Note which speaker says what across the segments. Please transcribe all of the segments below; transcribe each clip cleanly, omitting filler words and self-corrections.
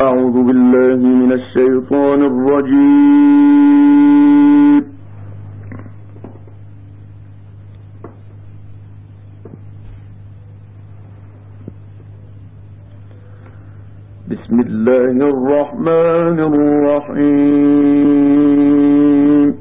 Speaker 1: أعوذ بالله من الشيطان الرجيم. بسم الله الرحمن الرحيم.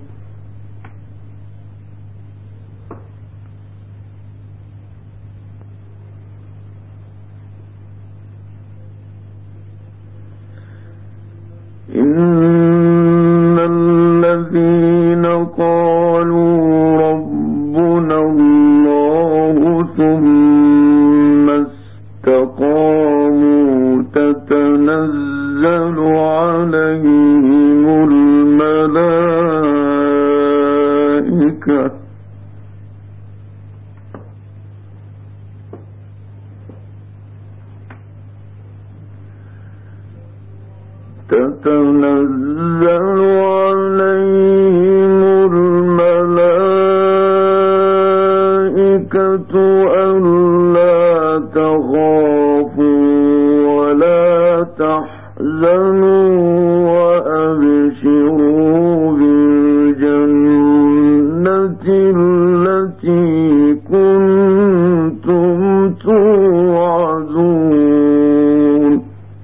Speaker 1: إن الذين قالوا ربنا الله ثم استقاموا تتنزل عليهم الملائكة ألا تخافوا ولا تحزنوا وأبشروا بالجنة التي كنتم توعدون.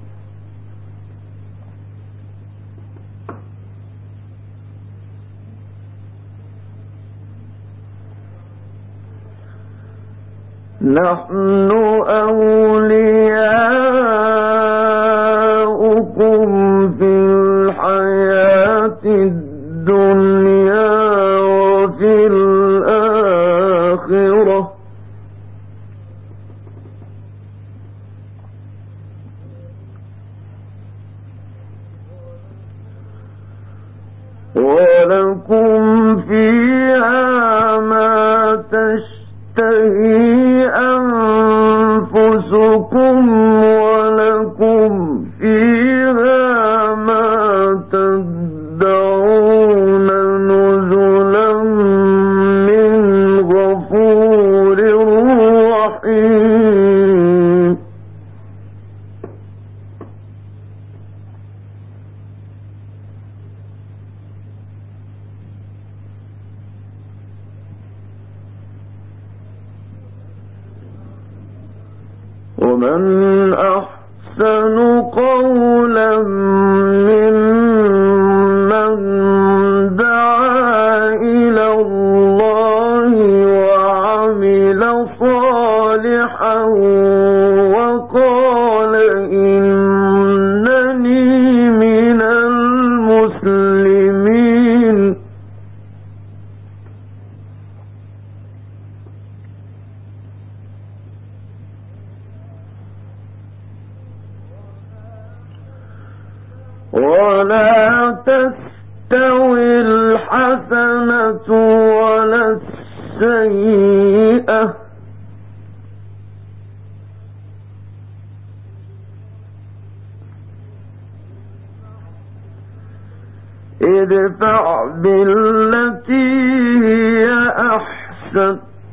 Speaker 1: نحن أولياؤكم في الحياة الدنيا وفي الآخرة ولكم فيها ما تشتهي أنفسكم ولكم فيها ما تدعون نزلا من غفور رحيم. ومن أحسن قولا ممن دعا إلى الله وعمل صالحا وقال إنني من المسلمين. ولا تستوي الحسنة ولا السيئة ادفع بالتي هي أحسن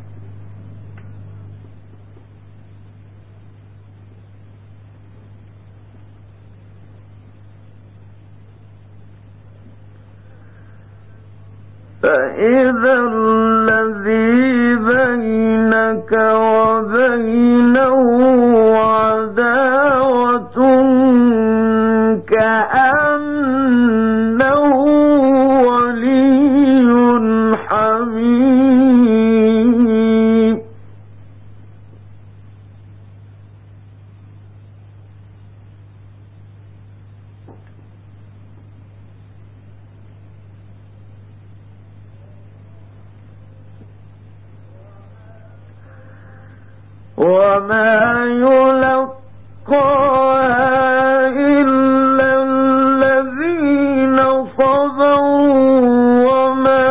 Speaker 1: فإذا الذي بينك وبينه عداوة كأنه ولي حميم. وما يلقاها إلا الذين صبروا وما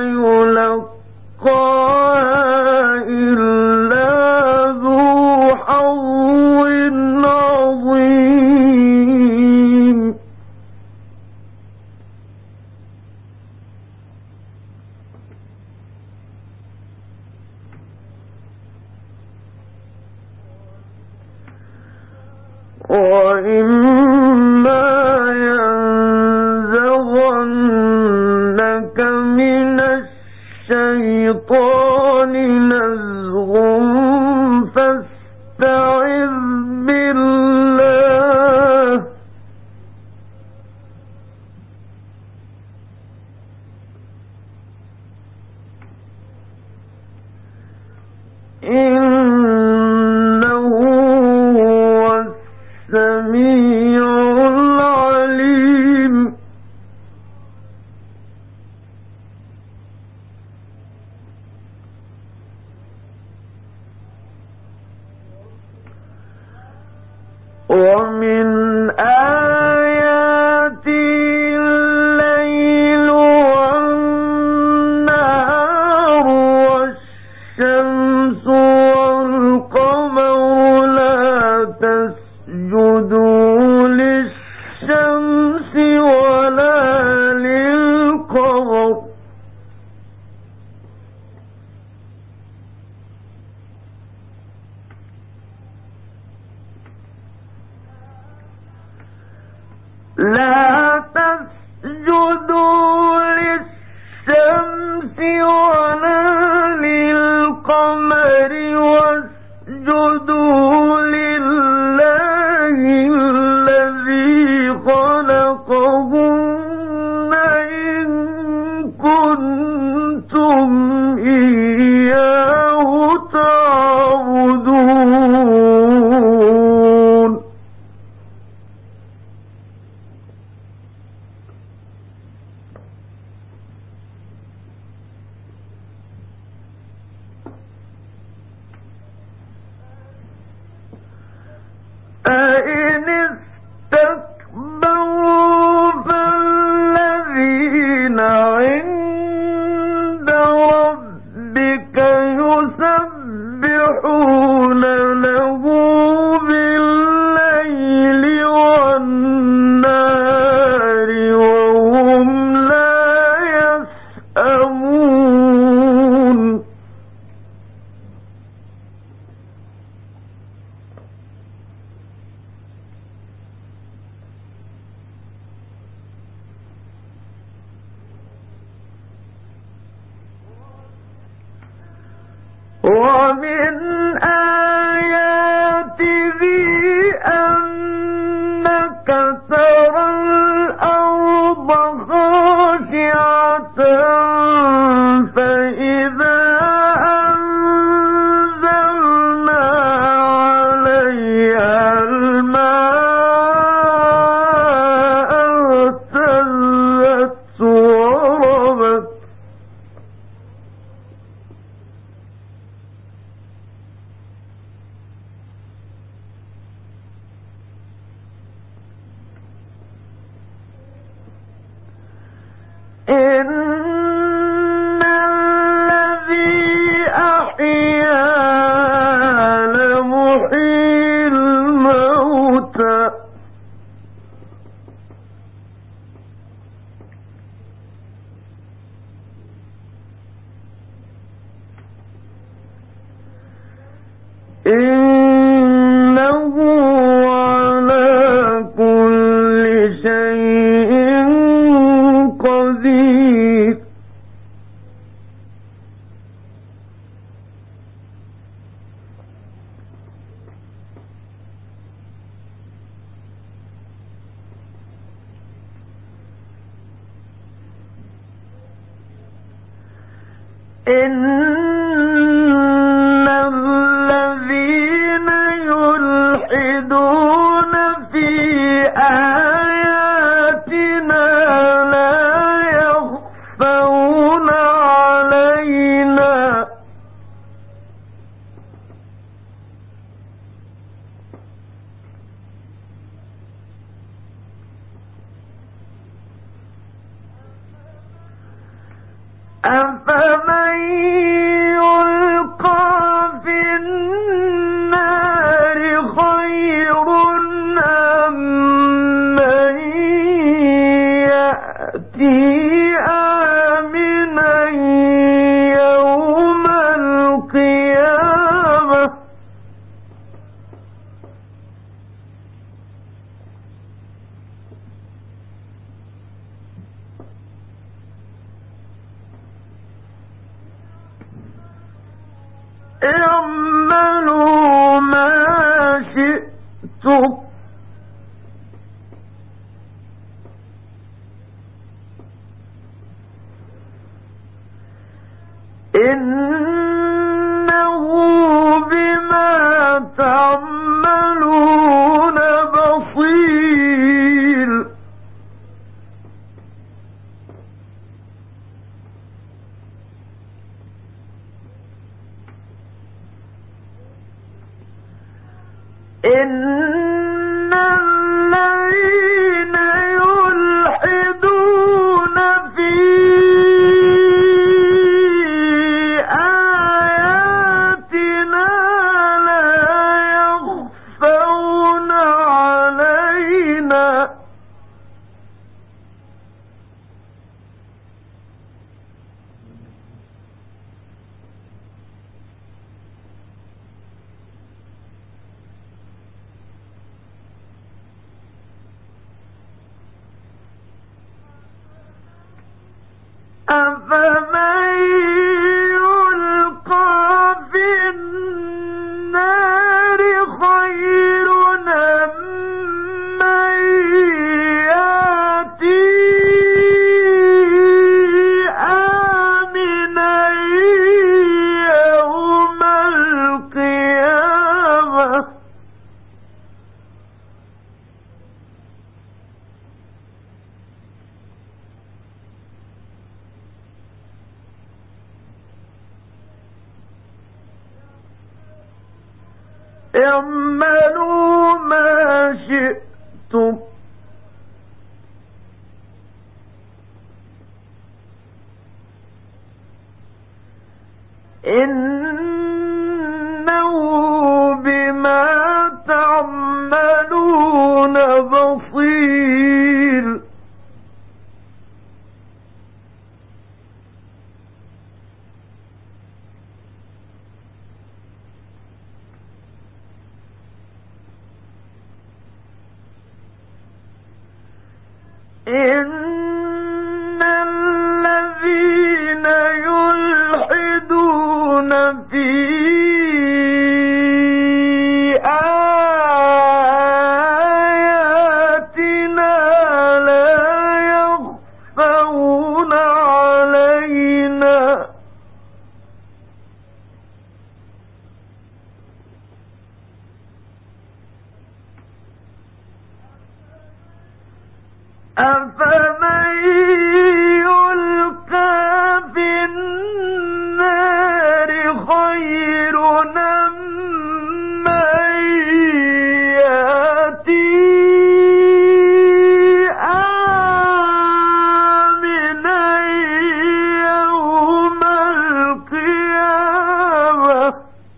Speaker 1: يلقاها إلا ذو حظ عظيم. وإما السميع العليم. ومن آياته الليل والنهار والشمس والقمر لا تسجدوا للشمس ولا للقمر لا تسجدوا للشمس ولا للقمر واسجدوا لله الذي خلقهن إن كنتم إياه تعبدون. فإن استكبروا فالذين عند ربك يسبحون له بالليل والنهار وهم لا يسأمون. ومن آياته أنك ترى الأرض خاشعة فإذا أنزلنا عليها الماء اهتزت وربت إن الذي أحياها لمحيي الموتى إنه على كل شيء قدير. إن الذين يلحدون في آياتنا لا يخفون علينا أفمن يلقى في النار خير أم من يأتي آمنا يوم القيامة اعملوا ما شئتم إنه بما تعملون بصير. اعملوا ما شئتم إنه بما تعملون بصير إن الذين يلحدون في آياتنا لا يخفون علينا أفمن يلقى في النار خير أم من يأتي آمنا يوم القيامة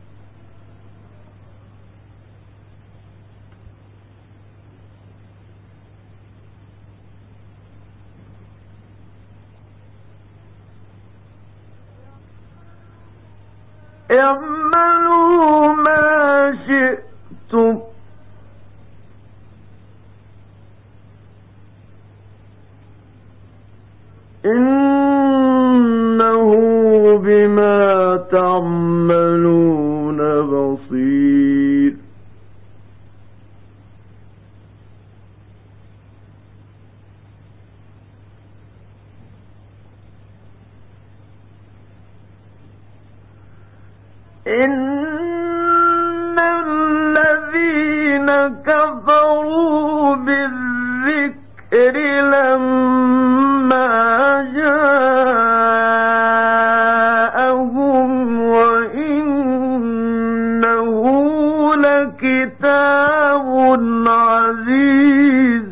Speaker 1: اعملوا ما شئتم إنه بما تعملون بصير إن الذين كفروا بالذكر لما جاءهم وإنه لكتاب عزيز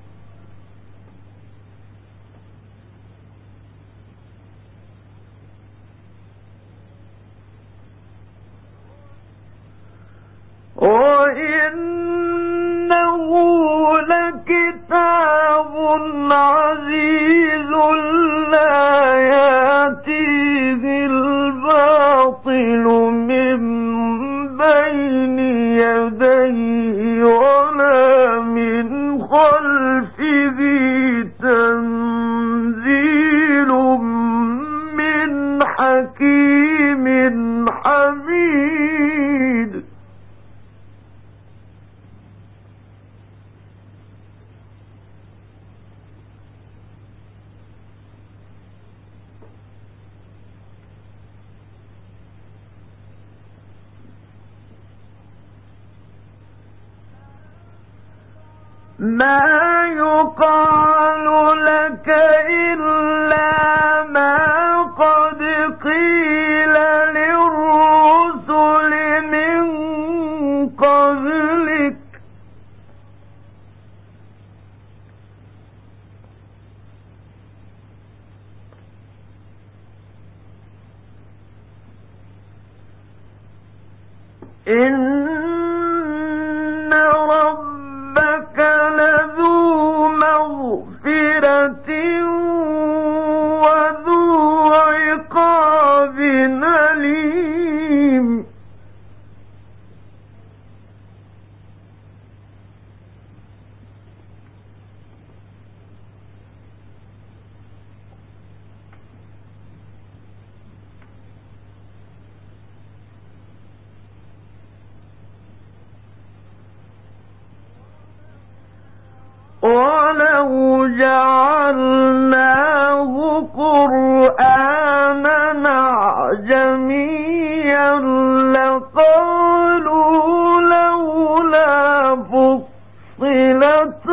Speaker 1: وإنه لكتاب عزيز لا يأتيه الباطل من بين يديه ولا من خلفه تنزيل من حكيم حميد ما يقال لك إلا ما قد قيل للرسل من قبلك إن ربك لذو مغفرة وذو عقاب أليم ولو جعلناه قرآنا أعجميا لقالوا لولا فصلت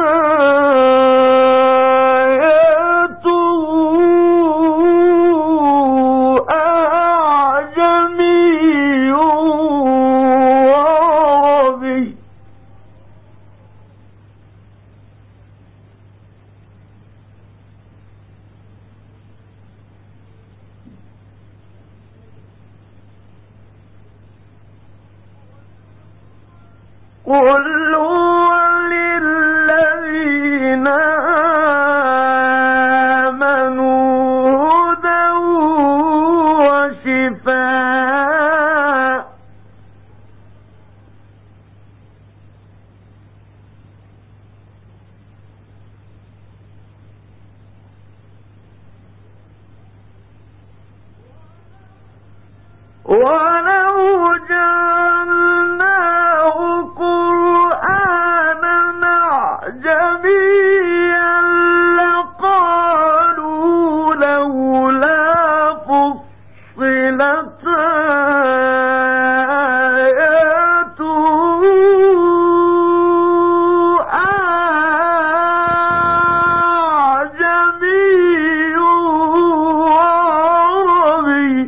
Speaker 1: آياته أعجمي وعربي قل هو للذين آمنوا هدى وشفاء ولو جعلناه قرآنا أعجميا لقالوا لولا فصلت آياته أعجمي وعربي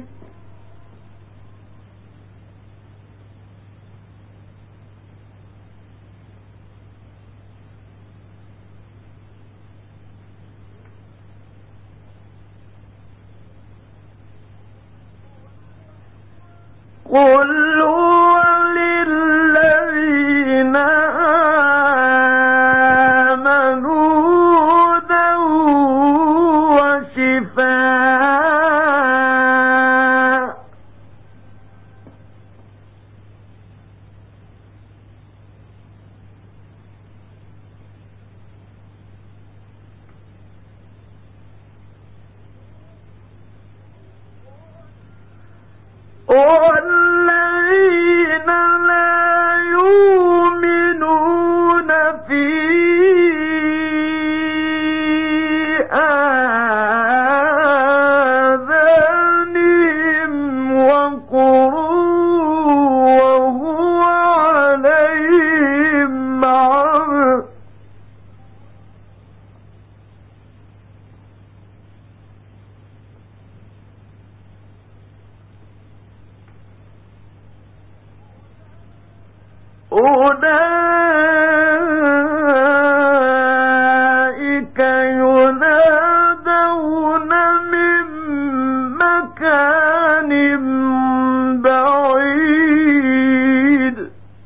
Speaker 1: قل هو للذين آمنوا هدى وشفاء والذين لا يؤمنون في آذانهم وقر وهو عليهم عمى أولئك ينادون من مكان بعيد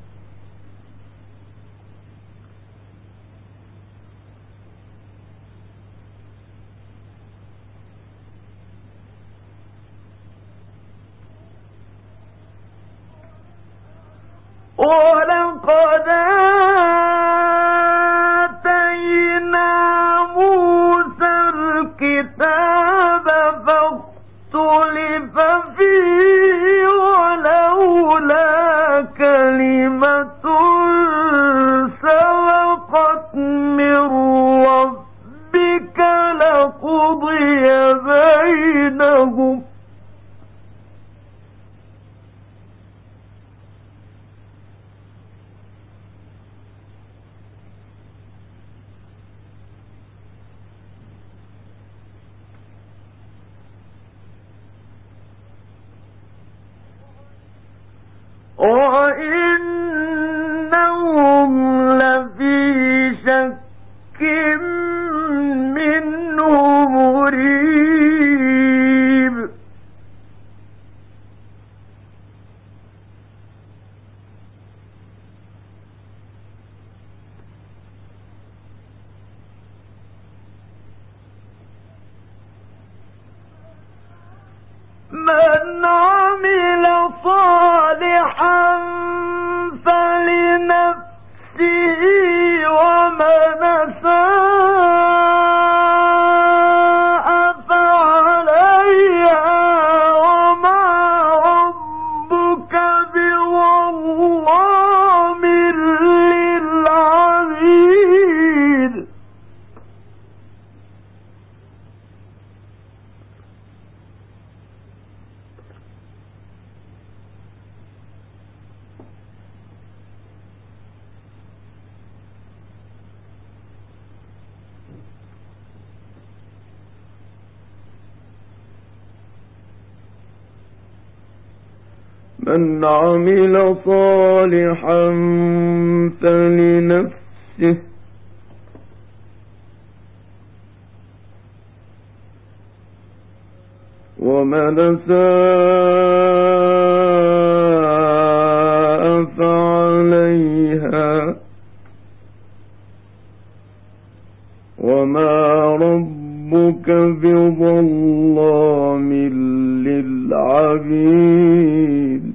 Speaker 1: ولقد آتينا موسى الكتاب فاختلف فيه ولولا كلمة سبقت من ربك لقضي بينهم وإنهم لفي شك منه مريب من عمل صالحا فلنفسه ومن أساء فعليها وما ربك بظلام للعبيد من عمل صالحا فلنفسه ومن أساء فعليها وما ربك بظلام للعبيد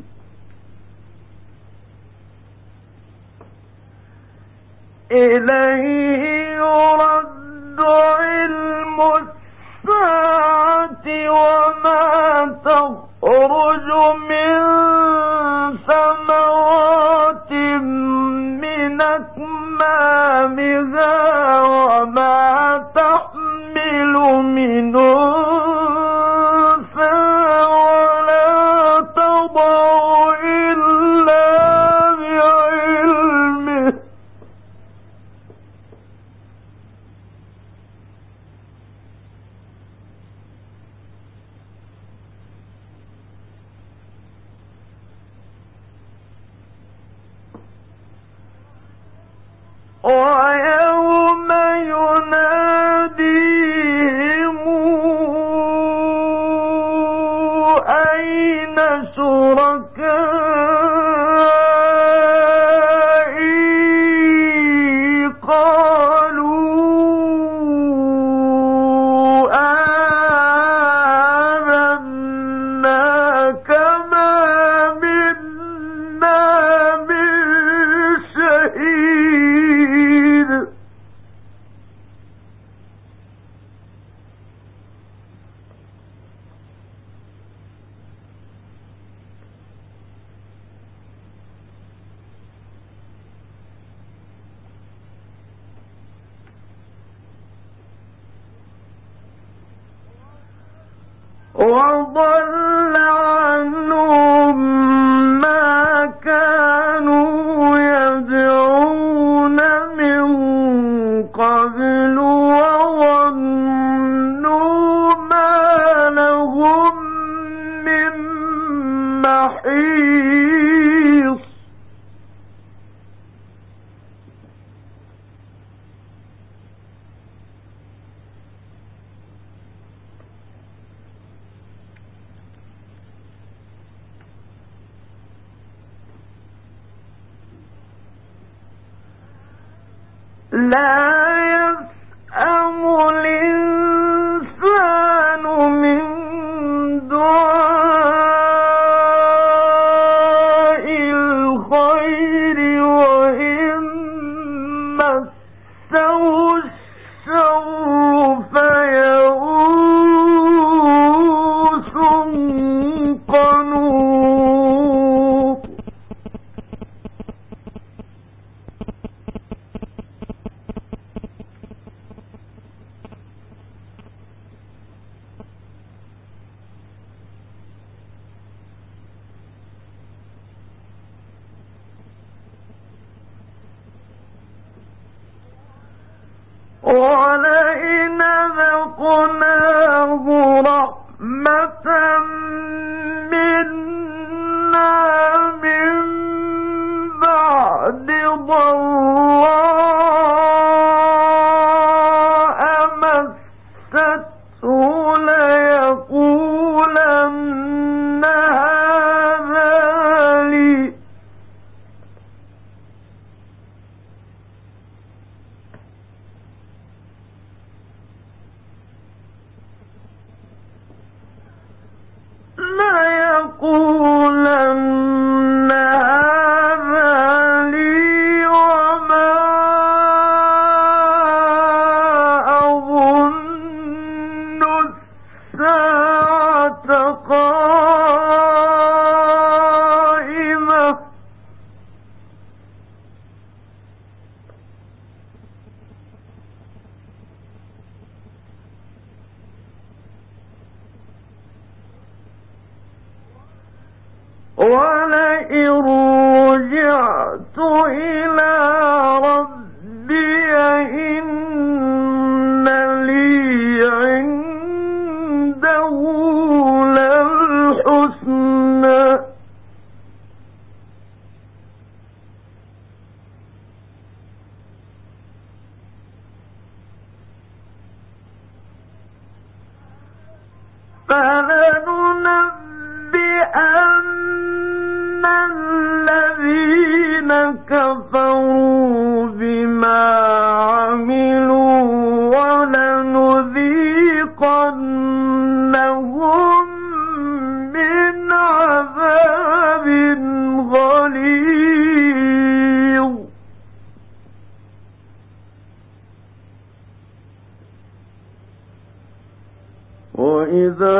Speaker 1: إليه يرد علم الساعة وما تخرج من ثمرات من أكمامها وما تحمل من أنثى ولا تضع إلا بعلمه ويوم يناديهم أين شركائي قالوا آذنا كما منا من شهيد وضل عنهم ما كانوا يدعون من قبل وظنوا ما لهم من محيص لا يسأم الإنسان من دعاء الخير وإن مسه الشر فيئوس قنوط ولئن ذقناه رحمة منا من بعد ضراء مسته ليقولن هذا لي وما أظن الساعة قائمة ولئن رجعت إلى ربي إن لي عنده للحسنى فلننبئن الذين كفروا بما عملوا وإذا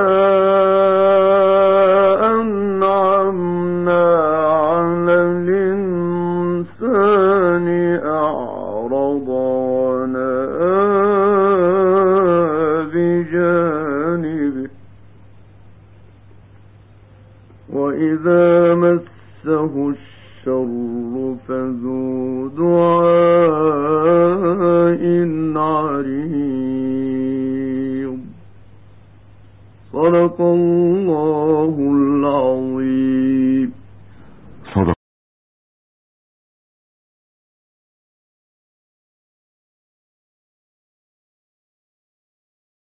Speaker 1: أنعمنا على الإنسان أعرض ونأى بجانبه وإذا مسه الشر فذو دعاء عريض. صدق الله العظيم.